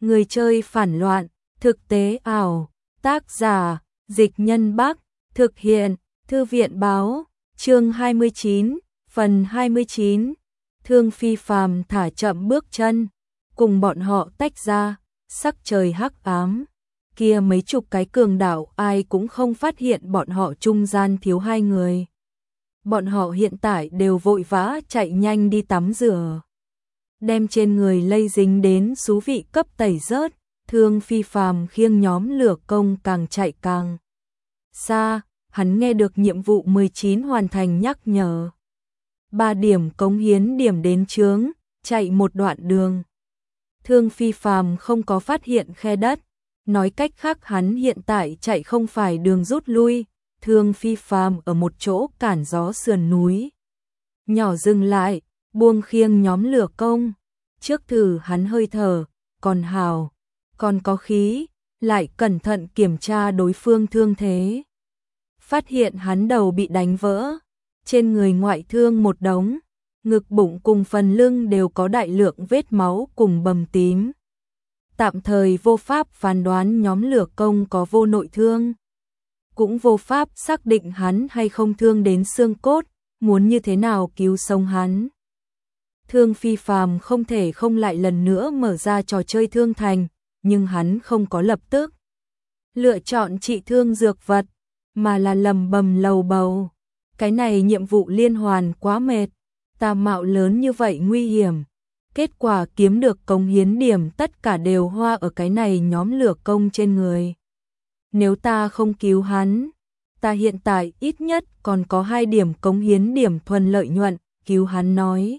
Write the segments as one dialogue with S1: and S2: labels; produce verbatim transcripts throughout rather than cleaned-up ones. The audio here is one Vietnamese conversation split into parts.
S1: Người chơi phản loạn, thực tế ảo, tác giả, Dịch Nhân Bắc, thực hiện, Thư viện báo, chương hai mươi chín, phần hai mươi chín, Thương Phi Phàm thả chậm bước chân, cùng bọn họ tách ra, sắc trời hắc ám, kia mấy chục cái cường đạo ai cũng không phát hiện bọn họ trung gian thiếu hai người. Bọn họ hiện tại đều vội vã chạy nhanh đi tắm rửa, đem trên người lây dính đến xú vị cấp tẩy rớt. Thương Phi Phàm khiêng nhóm lửa công càng chạy càng xa, hắn nghe được nhiệm vụ mười chín hoàn thành nhắc nhở. Ba điểm cống hiến điểm đến chướng, chạy một đoạn đường. Thương Phi Phàm không có phát hiện khe đất, nói cách khác hắn hiện tại chạy không phải đường rút lui. Thương Phi Phàm ở một chỗ cản gió sườn núi nhỏ dừng lại, buông khiêng nhóm lửa công. Trước thử hắn hơi thở, còn hào, còn có khí, lại cẩn thận kiểm tra đối phương thương thế. Phát hiện hắn đầu bị đánh vỡ, trên người ngoại thương một đống, ngực bụng cùng phần lưng đều có đại lượng vết máu cùng bầm tím. Tạm thời vô pháp phán đoán nhóm lửa công có vô nội thương, cũng vô pháp xác định hắn hay không thương đến xương cốt, muốn như thế nào cứu sống hắn. Thương Phi Phàm không thể không lại lần nữa mở ra trò chơi thương thành, nhưng hắn không có lập tức lựa chọn trị thương dược vật, mà là lầm bầm lầu bầu. Cái này nhiệm vụ liên hoàn quá mệt, ta mạo lớn như vậy nguy hiểm, kết quả kiếm được cống hiến điểm tất cả đều hoa ở cái này nhóm lửa công trên người. Nếu ta không cứu hắn, ta hiện tại ít nhất còn có hai điểm cống hiến điểm thuần lợi nhuận, cứu hắn nói.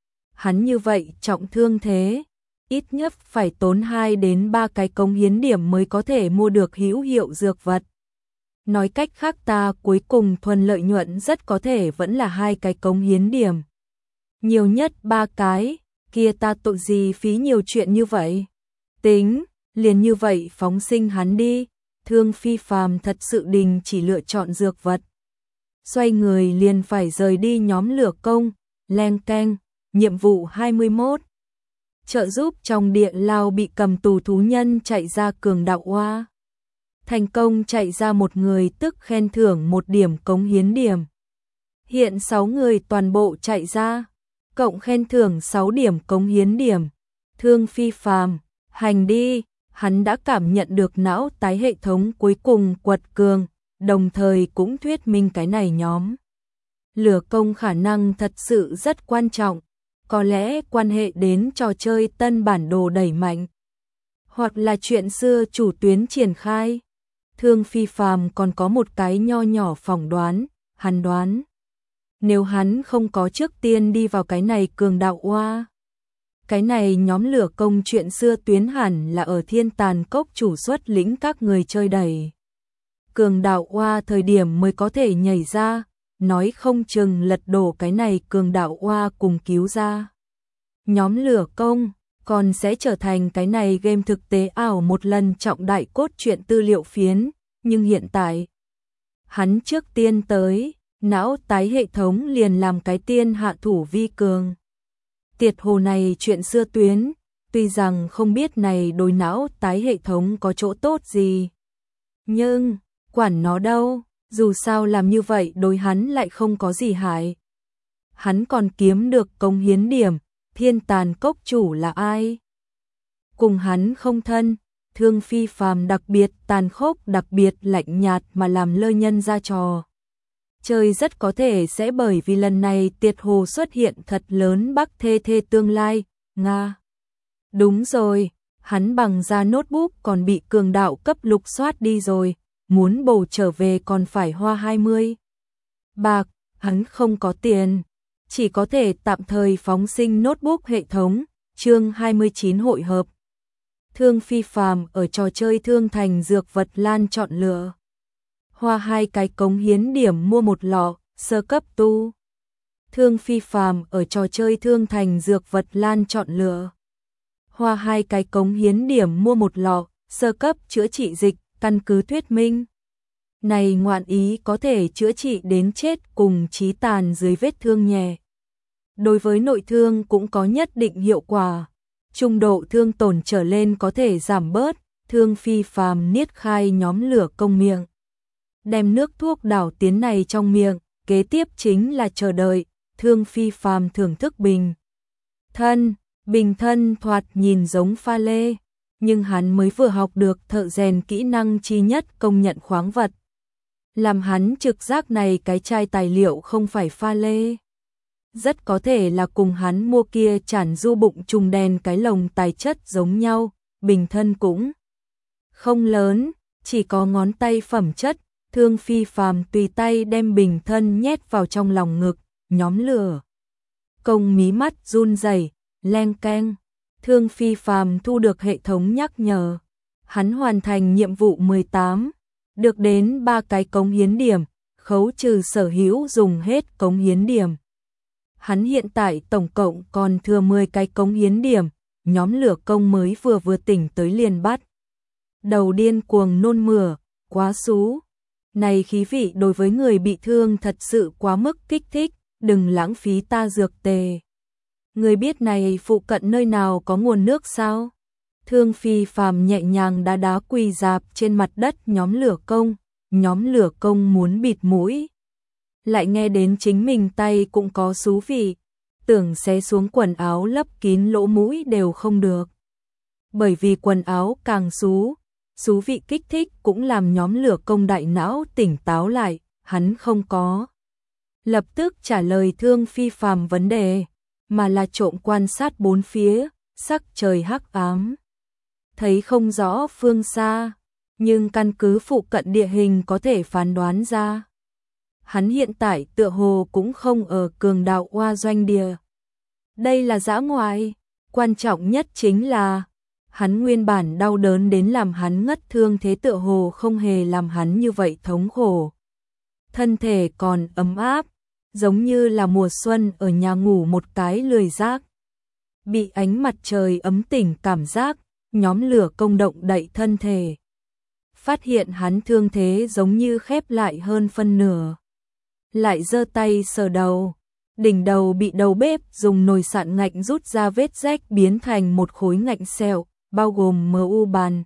S1: Hắn như vậy trọng thương thế, ít nhất phải tốn hai đến ba cái cống hiến điểm mới có thể mua được hữu hiệu dược vật. Nói cách khác ta cuối cùng thuần lợi nhuận rất có thể vẫn là hai cái cống hiến điểm. Nhiều nhất ba cái, kia ta tội gì phí nhiều chuyện như vậy. Tính, liền như vậy phóng sinh hắn đi. Thương Phi Phàm thật sự đình chỉ lựa chọn dược vật. Xoay người liền phải rời đi nhóm lửa công, leng keng, nhiệm vụ hai mươi mốt. Trợ giúp trong địa lao bị cầm tù thú nhân chạy ra cường đạo oa. Thành công chạy ra một người tức khen thưởng một điểm cống hiến điểm. Hiện sáu người toàn bộ chạy ra, cộng khen thưởng sáu điểm cống hiến điểm. Thương Phi Phàm, hành đi, hắn đã cảm nhận được não tái hệ thống cuối cùng quật cường, đồng thời cũng thuyết minh cái này nhóm lửa công khả năng thật sự rất quan trọng, có lẽ quan hệ đến trò chơi tân bản đồ đẩy mạnh, hoặc là chuyện xưa chủ tuyến triển khai. Thương Phi Phàm còn có một cái nho nhỏ phỏng đoán, hắn đoán nếu hắn không có trước tiên đi vào cái này cường đạo oa, cái này nhóm lửa công chuyện xưa tuyến hẳn là ở Thiên Tàn Cốc chủ xuất lĩnh các người chơi đẩy cường đạo oa thời điểm mới có thể nhảy ra, nói không chừng lật đổ cái này cường đạo oa cùng cứu ra nhóm lửa công, còn sẽ trở thành cái này game thực tế ảo một lần trọng đại cốt truyện tư liệu phiến. Nhưng hiện tại hắn trước tiên tới, não tái hệ thống liền làm cái tiên hạ thủ vi cường. Tiệt hồ này chuyện xưa tuyến, tuy rằng không biết này đối não tái hệ thống có chỗ tốt gì, nhưng quản nó đâu, dù sao làm như vậy đối hắn lại không có gì hại. Hắn còn kiếm được cống hiến điểm. Thiên Tàn Cốc chủ là ai? Cùng hắn không thân. Thương Phi Phàm đặc biệt tàn khốc, đặc biệt lạnh nhạt mà làm lơ nhân ra trò chơi rất có thể sẽ bởi vì lần này tiệt hồ xuất hiện thật lớn bắc thê thê tương lai, Nga. Đúng rồi, hắn bằng ra notebook còn bị cường đạo cấp lục soát đi rồi, muốn bổ trở về còn phải hoa hai mươi bạc, hắn không có tiền, chỉ có thể tạm thời phóng sinh notebook hệ thống. Chương hai mươi chín hội hợp. Thương Phi Phàm ở trò chơi thương thành dược vật lan chọn lựa. Hoa hai cái cống hiến điểm mua một lọ, sơ cấp tu. Thương Phi Phàm ở trò chơi thương thành dược vật lan chọn lựa. Hoa hai cái cống hiến điểm mua một lọ, sơ cấp chữa trị dịch, căn cứ thuyết minh. Này ngoạn ý có thể chữa trị đến chết cùng chí tàn dưới vết thương nhẹ. Đối với nội thương cũng có nhất định hiệu quả. trung độ thương tổn trở lên có thể giảm bớt. Thương Phi Phàm niết khai nhóm lửa công miệng, đem nước thuốc đảo tiến này trong miệng, kế tiếp chính là chờ đợi. Thương Phi Phàm thưởng thức bình thân, bình thân thoạt nhìn giống pha lê, nhưng hắn mới vừa học được thợ rèn kỹ năng chi nhất công nhận khoáng vật. Làm hắn trực giác này cái chai tài liệu không phải pha lê. Rất có thể là cùng hắn mua kia chản du bụng trùng đèn cái lồng tài chất giống nhau, bình thân cũng không lớn, chỉ có ngón tay phẩm chất. Thương Phi Phàm tùy tay đem bình thân nhét vào trong lòng ngực, nhóm lửa công mí mắt run rẩy, leng keng. Thương Phi Phàm thu được hệ thống nhắc nhở, hắn hoàn thành nhiệm vụ mười tám, được đến ba cái cống hiến điểm, khấu trừ sở hữu dùng hết cống hiến điểm. Hắn hiện tại tổng cộng còn thừa mười cái cống hiến điểm, nhóm lửa công mới vừa vừa tỉnh tới liền bắt đầu điên cuồng nôn mửa, quá xú. Này khí vị đối với người bị thương thật sự quá mức kích thích, đừng lãng phí ta dược tề. Người biết này phụ cận nơi nào có nguồn nước sao? Thương Phi Phàm nhẹ nhàng đá đá quỳ dạp trên mặt đất nhóm lửa công, nhóm lửa công muốn bịt mũi. Lại nghe đến chính mình tay cũng có xú vị, tưởng xé xuống quần áo lấp kín lỗ mũi đều không được. Bởi vì quần áo càng xú, xú vị kích thích cũng làm nhóm lửa công đại não tỉnh táo lại, hắn không có lập tức trả lời Thương Phi Phàm vấn đề, mà là trộm quan sát bốn phía, sắc trời hắc ám, thấy không rõ phương xa, nhưng căn cứ phụ cận địa hình có thể phán đoán ra. Hắn hiện tại tựa hồ cũng không ở cường đạo oa doanh địa. Đây là dã ngoại, quan trọng nhất chính là hắn nguyên bản đau đớn đến làm hắn ngất thương thế tựa hồ không hề làm hắn như vậy thống khổ. Thân thể còn ấm áp, giống như là mùa xuân ở nhà ngủ một cái lười giác. Bị ánh mặt trời ấm tỉnh cảm giác, nhóm lửa công động đậy thân thể. Phát hiện hắn thương thế giống như khép lại hơn phân nửa. Lại giơ tay sờ đầu, đỉnh đầu bị đầu bếp dùng nồi sạn ngạnh rút ra vết rách biến thành một khối ngạnh sẹo, bao gồm mờ u bàn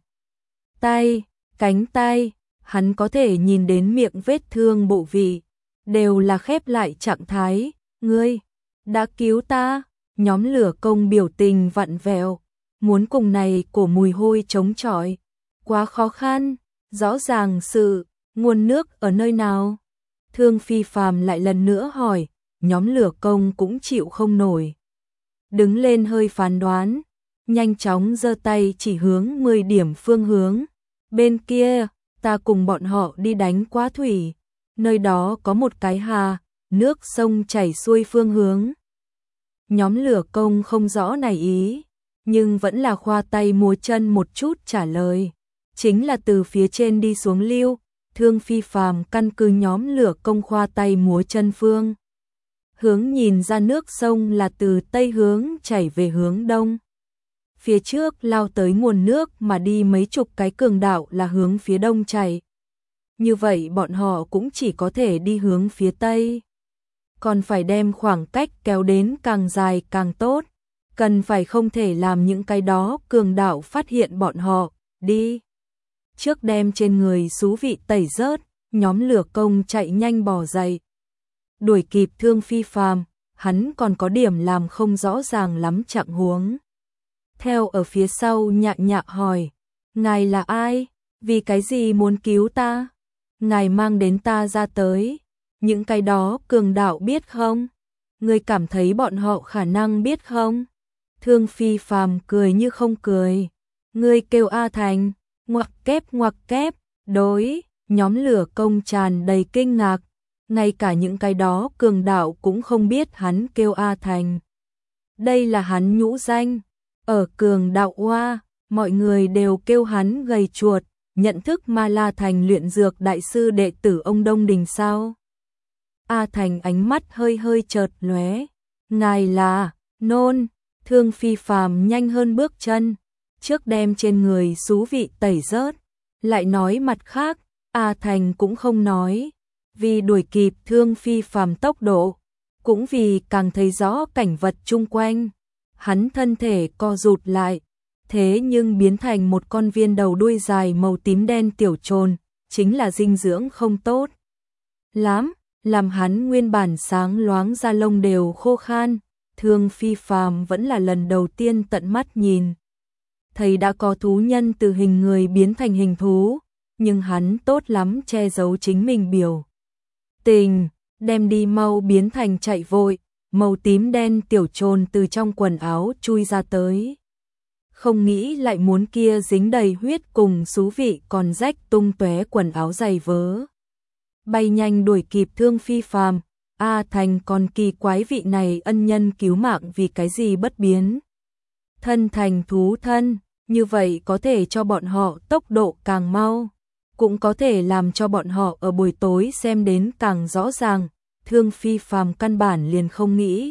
S1: tay, cánh tay, hắn có thể nhìn đến miệng vết thương bộ vị, đều là khép lại trạng thái. Ngươi đã cứu ta. Nhóm lửa công biểu tình vặn vẹo, muốn cùng này cổ mùi hôi chống chọi, quá khó khăn. Rõ ràng sự nguồn nước ở nơi nào? Thương Phi Phàm lại lần nữa hỏi, nhóm lửa công cũng chịu không nổi. Đứng lên hơi phán đoán, nhanh chóng giơ tay chỉ hướng mười điểm phương hướng. Bên kia, ta cùng bọn họ đi đánh quá thủy, nơi đó có một cái hà, nước sông chảy xuôi phương hướng. Nhóm lửa công không rõ này ý, nhưng vẫn là khoa tay múa chân một chút trả lời. Chính là từ phía trên đi xuống lưu. Thương Phi Phàm căn cứ nhóm lửa công khoa tay múa chân phương hướng nhìn ra nước sông là từ tây hướng chảy về hướng đông. Phía trước lao tới nguồn nước mà đi mấy chục cái cường đạo là hướng phía đông chảy. Như vậy bọn họ cũng chỉ có thể đi hướng phía tây. Còn phải đem khoảng cách kéo đến càng dài càng tốt. Cần phải không thể làm những cái đó cường đạo phát hiện bọn họ, đi. Trước đem trên người xú vị tẩy rớt, nhóm lửa công chạy nhanh bò dậy. Đuổi kịp Thương Phi Phàm, hắn còn có điểm làm không rõ ràng lắm trạng huống. Theo ở phía sau nhạ nhạ hỏi, ngài là ai? Vì cái gì muốn cứu ta? Ngài mang đến ta ra tới. Những cái đó cường đạo biết không? Ngươi cảm thấy bọn họ khả năng biết không? Thương Phi Phàm cười như không cười. Ngươi kêu A Thành, ngoặc kép ngoặc kép, đối, nhóm lửa công tràn đầy kinh ngạc. Ngay cả những cái đó cường đạo cũng không biết hắn kêu A Thành. Đây là hắn nhũ danh. Ở cường đạo Oa, mọi người đều kêu hắn gầy chuột, nhận thức Ma La Thành luyện dược đại sư đệ tử ông Đông Đình sao? A Thành ánh mắt hơi hơi chợt lóe. Ngài là, nôn, Thương Phi Phàm nhanh hơn bước chân, trước đem trên người xú vị tẩy rớt, lại nói mặt khác, A Thành cũng không nói, vì đuổi kịp Thương Phi Phàm tốc độ, cũng vì càng thấy rõ cảnh vật chung quanh. hắn thân thể co rụt lại, thế nhưng biến thành một con viên đầu đuôi dài màu tím đen tiểu trồn, chính là dinh dưỡng không tốt lắm, làm hắn nguyên bản sáng loáng da lông đều khô khan. Thương Phi Phàm vẫn là lần đầu tiên tận mắt nhìn thấy đã có thú nhân từ hình người biến thành hình thú, nhưng hắn tốt lắm che giấu chính mình biểu tình, đem đi mau biến thành chạy vội, màu tím đen tiểu trồn từ trong quần áo chui ra tới. Không nghĩ lại muốn kia dính đầy huyết cùng xú vị còn rách tung tóe quần áo giày vớ. Bay nhanh đuổi kịp Thương Phi Phàm, A Thành còn kỳ quái vị này ân nhân cứu mạng vì cái gì bất biến. Thân thành thú thân, như vậy có thể cho bọn họ tốc độ càng mau, cũng có thể làm cho bọn họ ở buổi tối xem đến càng rõ ràng. Thương Phi Phàm căn bản liền không nghĩ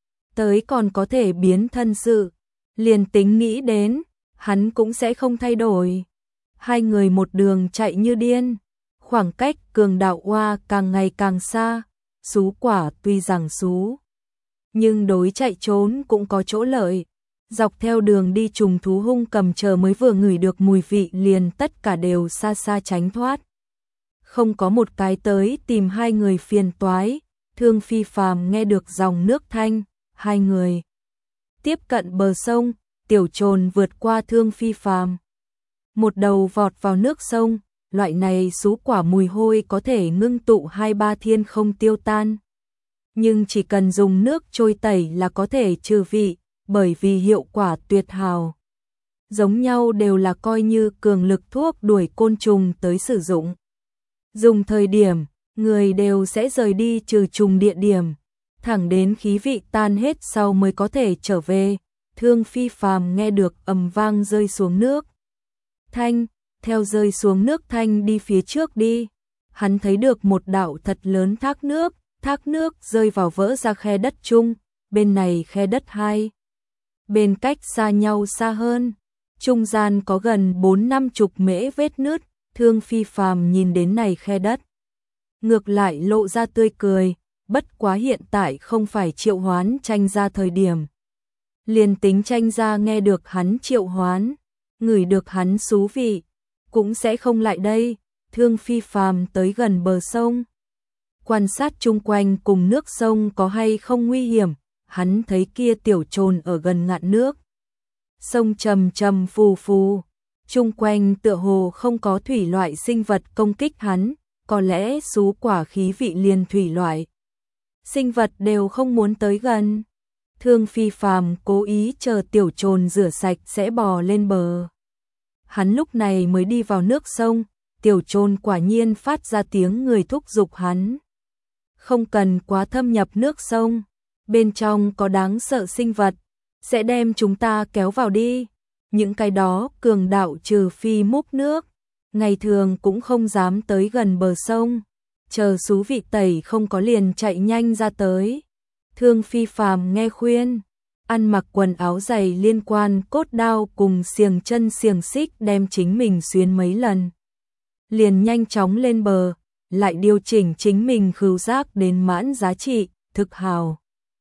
S1: tới còn có thể biến thân sự, liền tính nghĩ đến, hắn cũng sẽ không thay đổi. Hai người một đường chạy như điên, khoảng cách cường đạo oa càng ngày càng xa. Sú quả tuy rằng sú, nhưng đối chạy trốn cũng có chỗ lợi. Dọc theo đường đi trùng thú hung cầm chờ mới vừa ngửi được mùi vị liền tất cả đều xa xa tránh thoát. Không có một cái tới tìm hai người phiền toái. Thương Phi Phàm nghe được dòng nước thanh, hai người tiếp cận bờ sông, tiểu trồn vượt qua Thương Phi Phàm, một đầu vọt vào nước sông. Loại này sú quả mùi hôi có thể ngưng tụ hai ba thiên không tiêu tan, nhưng chỉ cần dùng nước trôi tẩy là có thể trừ vị, bởi vì hiệu quả tuyệt hảo. Giống nhau đều là coi như cường lực thuốc đuổi côn trùng tới sử dụng. Dùng thời điểm, người đều sẽ rời đi trừ trùng địa điểm, thẳng đến khí vị tan hết sau mới có thể trở về. Thương Phi Phàm nghe được ầm vang rơi xuống nước thanh, theo rơi xuống nước thanh đi phía trước đi, hắn thấy được một đạo thật lớn thác nước, thác nước rơi vào vỡ ra khe đất chung, bên này khe đất hai bên cách xa nhau xa hơn, trung gian có gần bốn năm chục mễ vết nứt. Thương Phi Phàm nhìn đến này khe đất, ngược lại lộ ra tươi cười, bất quá hiện tại không phải triệu hoán tranh ra thời điểm. Liền tính tranh ra nghe được hắn triệu hoán, ngửi được hắn xú vị, cũng sẽ không lại đây. Thương Phi Phàm tới gần bờ sông, quan sát chung quanh cùng nước sông có hay không nguy hiểm, hắn thấy kia tiểu trồn ở gần ngạn nước. Sông trầm trầm phù phù, chung quanh tựa hồ không có thủy loại sinh vật công kích hắn, có lẽ sú quả khí vị liền thủy loại sinh vật đều không muốn tới gần. Thương Phi Phàm cố ý chờ tiểu trồn rửa sạch sẽ bò lên bờ. Hắn lúc này mới đi vào nước sông, tiểu trồn quả nhiên phát ra tiếng người thúc giục hắn. Không cần quá thâm nhập nước sông, bên trong có đáng sợ sinh vật, sẽ đem chúng ta kéo vào đi. Những cái đó cường đạo trừ phi múc nước, ngày thường cũng không dám tới gần bờ sông, chờ xú vị tẩy không có liền chạy nhanh ra tới. Thương Phi Phàm nghe khuyên, ăn mặc quần áo dày liên quan cốt đao cùng xiềng chân xiềng xích đem chính mình xuyên mấy lần. Liền nhanh chóng lên bờ, lại điều chỉnh chính mình khứu giác đến mãn giá trị, thực hào.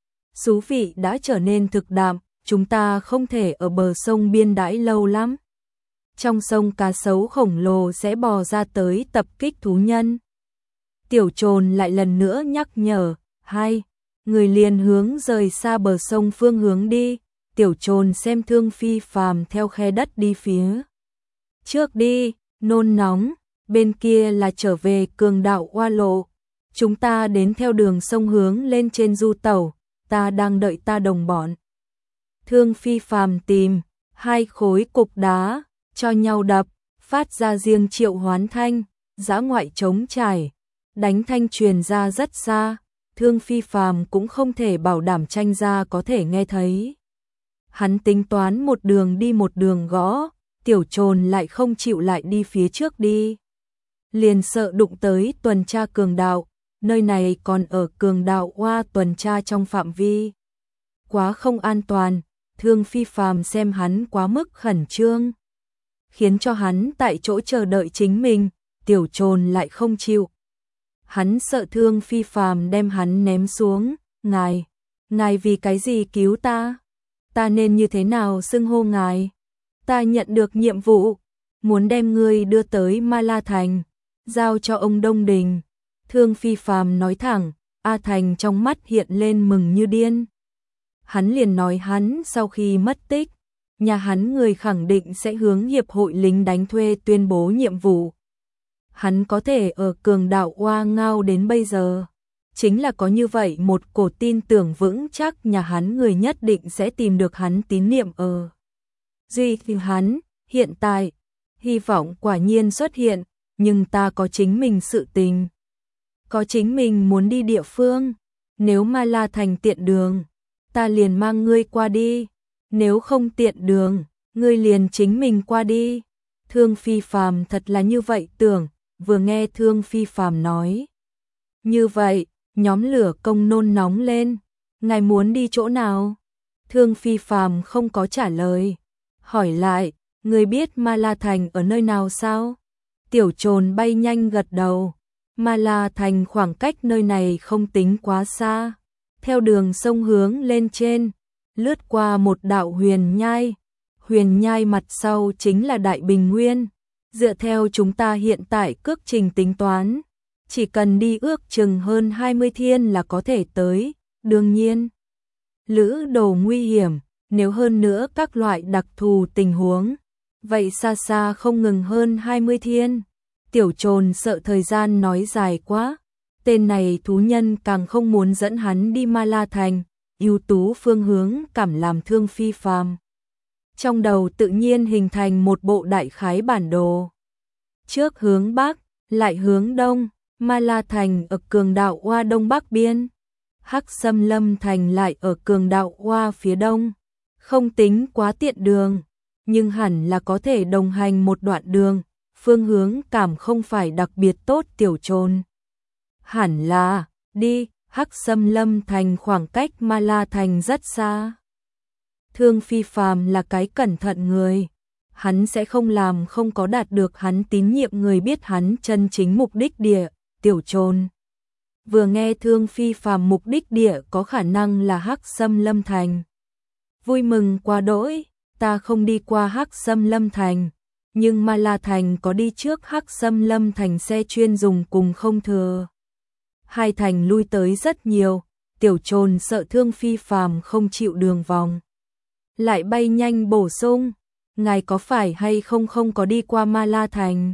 S1: Xú vị đã trở nên thực đạm, chúng ta không thể ở bờ sông biên đãi lâu lắm. Trong sông cá sấu khổng lồ sẽ bò ra tới tập kích thú nhân. Tiểu trồn lại lần nữa nhắc nhở, hai người liền hướng rời xa bờ sông phương hướng đi. Tiểu trồn xem Thương Phi Phàm theo khe đất đi phía trước đi, nôn nóng, bên kia là trở về cường đạo oa lộ. Chúng ta đến theo đường sông hướng lên trên du tàu, ta đang đợi ta đồng bọn. Thương Phi Phàm tìm hai khối cục đá, cho nhau đập, phát ra riêng triệu hoán thanh, dã ngoại trống trải, đánh thanh truyền ra rất xa. Thương Phi Phàm cũng không thể bảo đảm tranh ra có thể nghe thấy. Hắn tính toán một đường đi một đường gõ, tiểu trồn lại không chịu lại đi phía trước đi. Liền sợ đụng tới tuần tra cường đạo, nơi này còn ở cường đạo oa tuần tra trong phạm vi. Quá không an toàn, Thương Phi Phàm xem hắn quá mức khẩn trương, khiến cho hắn tại chỗ chờ đợi chính mình, tiểu trồn lại không chịu. Hắn sợ Thương Phi Phàm đem hắn ném xuống, ngài, ngài vì cái gì cứu ta? ta nên như thế nào xưng hô ngài? Ta nhận được nhiệm vụ, muốn đem ngươi đưa tới Ma La Thành, giao cho ông Đông Đình. Thương Phi Phàm nói thẳng, A Thành trong mắt hiện lên mừng như điên. Hắn liền nói hắn sau khi mất tích, nhà hắn người khẳng định sẽ hướng hiệp hội lính đánh thuê tuyên bố nhiệm vụ. Hắn có thể ở Cường Đạo oa ngao đến bây giờ, chính là có như vậy một cổ tin tưởng vững chắc nhà hắn người nhất định sẽ tìm được hắn tín niệm ở. Duy thì hắn, hiện tại, hy vọng quả nhiên xuất hiện, nhưng ta có chính mình sự tình. Có chính mình muốn đi địa phương, nếu Ma La Thành tiện đường, ta liền mang ngươi qua đi, nếu không tiện đường, ngươi liền chính mình qua đi. Thương Phi Phàm thật là như vậy tưởng, vừa nghe Thương Phi Phàm nói. Như vậy, nhóm lửa công nôn nóng lên, ngài muốn đi chỗ nào? Thương Phi Phàm không có trả lời, hỏi lại, ngươi biết Ma La Thành ở nơi nào sao? Tiểu Trồn bay nhanh gật đầu, Ma La Thành khoảng cách nơi này không tính quá xa, theo đường sông hướng lên trên, lướt qua một đạo huyền nhai, huyền nhai mặt sau chính là Đại Bình Nguyên. Dựa theo chúng ta hiện tại cước trình tính toán, chỉ cần đi ước chừng hơn hai mươi thiên là có thể tới, đương nhiên. Lữ đồ nguy hiểm, nếu hơn nữa các loại đặc thù tình huống, vậy xa xa không ngừng hơn hai mươi thiên. Tiểu Trồn sợ thời gian nói dài quá, tên này thú nhân càng không muốn dẫn hắn đi Ma La Thành, ưu tú phương hướng cảm làm Thương Phi Phàm. Trong đầu tự nhiên hình thành một bộ đại khái bản đồ. Trước hướng Bắc, lại hướng Đông, Ma La Thành ở Cường Đạo oa Đông Bắc biên. Hắc Xâm Lâm Thành lại ở Cường Đạo oa phía Đông. Không tính quá tiện đường, nhưng hẳn là có thể đồng hành một đoạn đường, phương hướng cảm không phải đặc biệt tốt. Tiểu Trồn hẳn là, đi, Hắc Xâm Lâm Thành khoảng cách Ma La Thành rất xa. Thương Phi Phàm là cái cẩn thận người, hắn sẽ không làm không có đạt được hắn tín nhiệm người biết hắn chân chính mục đích địa. Tiểu Trồn vừa nghe Thương Phi Phàm mục đích địa có khả năng là Hắc Xâm Lâm Thành, vui mừng quá đỗi. Ta không đi qua Hắc Xâm Lâm Thành, nhưng Ma La Thành có đi trước Hắc Xâm Lâm Thành xe chuyên dùng cùng không thừa. Hai thành lui tới rất nhiều, Tiểu Trồn sợ Thương Phi Phàm không chịu đường vòng, lại bay nhanh bổ sung, ngài có phải hay không không có đi qua Ma La Thành?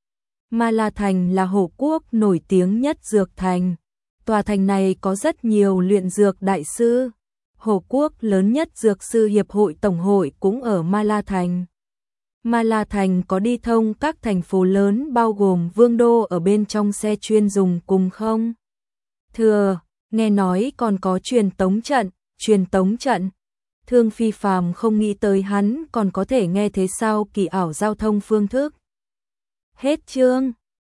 S1: Ma La Thành là Hổ Quốc nổi tiếng nhất dược thành, tòa thành này có rất nhiều luyện dược đại sư. Hổ Quốc lớn nhất dược sư hiệp hội tổng hội cũng ở Ma La Thành. Ma La Thành có đi thông các thành phố lớn bao gồm Vương Đô ở bên trong xe chuyên dùng cùng không? Thừa, nghe nói còn có truyền tống trận, truyền tống trận. Thương Phi Phàm không nghĩ tới hắn còn có thể nghe thế sao kỳ ảo giao thông phương thức. Hết chương.